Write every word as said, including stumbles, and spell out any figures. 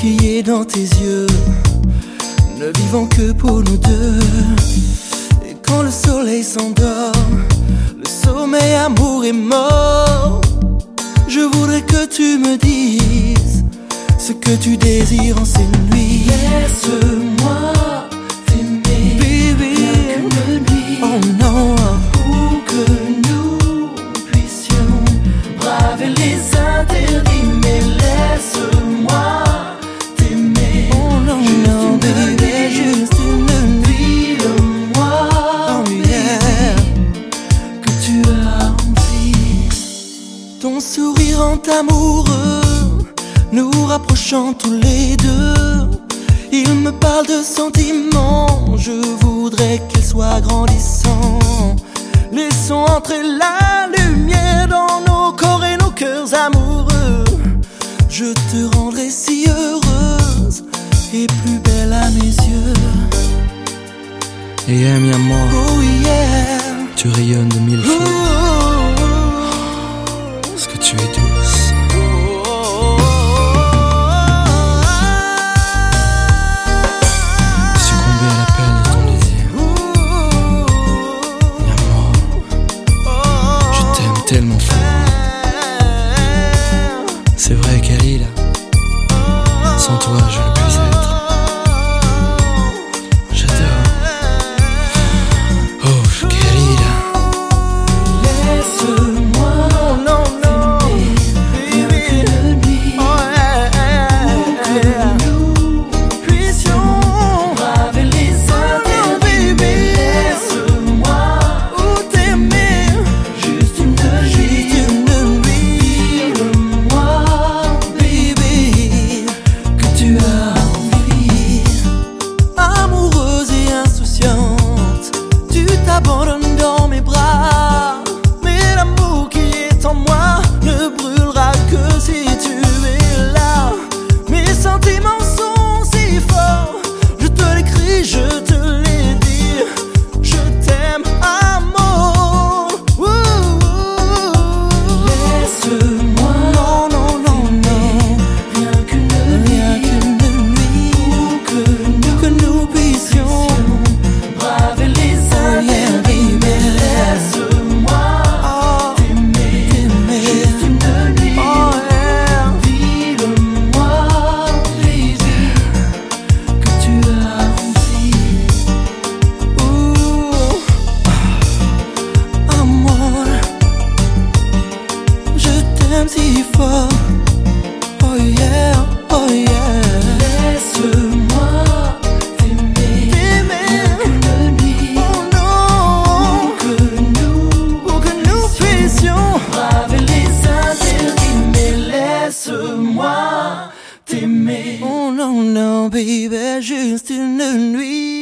qui est dans tes yeux, ne vivons que pour nous deux. Et quand le soleil s'endort, le sommeil amour est mort. Je voudrais que tu me dises ce que tu désires en ces nuits. Laisse-moi t'aimer, baby, rien qu'une nuit. Oh non, pour que nous puissions braver les interdits. Mais laisse-moi t'aimer, oh non, juste non, une baby, nuit. juste une nuit. Dis-le-moi, Oh baby, yeah, que tu as envie. ton sourire rend amoureux, nous rapprochant tous les deux. Il me parle de sentiments, je voudrais qu'ils soient grandissants. Laissons entrer la lumière dans nos corps et nos cœurs amoureux. Je te rendrai si heureuse et plus belle à mes yeux. Et mi amor, Oh yeah, tu rayonnes de mille feux, oh, parce que tu es douce. Succomber à l'appel de ton désir. Mi amor, je t'aime tellement fort. C'est vrai, Kalila, sans toi je ne puis être. J'adore. Oh, Kalila. Laisse-moi non, non, t'aimer, rien qu'une nuit. Pour que nous puissions braver les interdits. Mais laisse-moi ou t'aimer, juste une juste nuit. une nuit. Dis-le-moi, Baby, que tu as envie. amoureuse et insouciante, tu t'abandonnes dans mes bras. Mais l'amour qui est en moi ne brûlera que si tu es là. Mes sentiments sont si forts, je te l'écris, je te l'ai dit. Je t'aime, amour. Ouh. Laisse-moi Non, non, non, non, rien qu'une rien nuit. qu'une nuit Pour que nous que nous puissions. braver les interdits. Mais laisse-moi Oh, t'aimer, t'aimer. juste une nuit. Oh, yeah. Dis-le-moi, baby, que tu as envie. Ouh. Amour, je t'aime si fort. Oh yeah, oh yeah. Laisse-moi t'aimer, T'aimer. rien qu'une nuit. Oh non, Pour que nous pour que nous puissions. braver les interdits. Mais laisse-moi t'aimer. Oh non, non, baby, juste une nuit.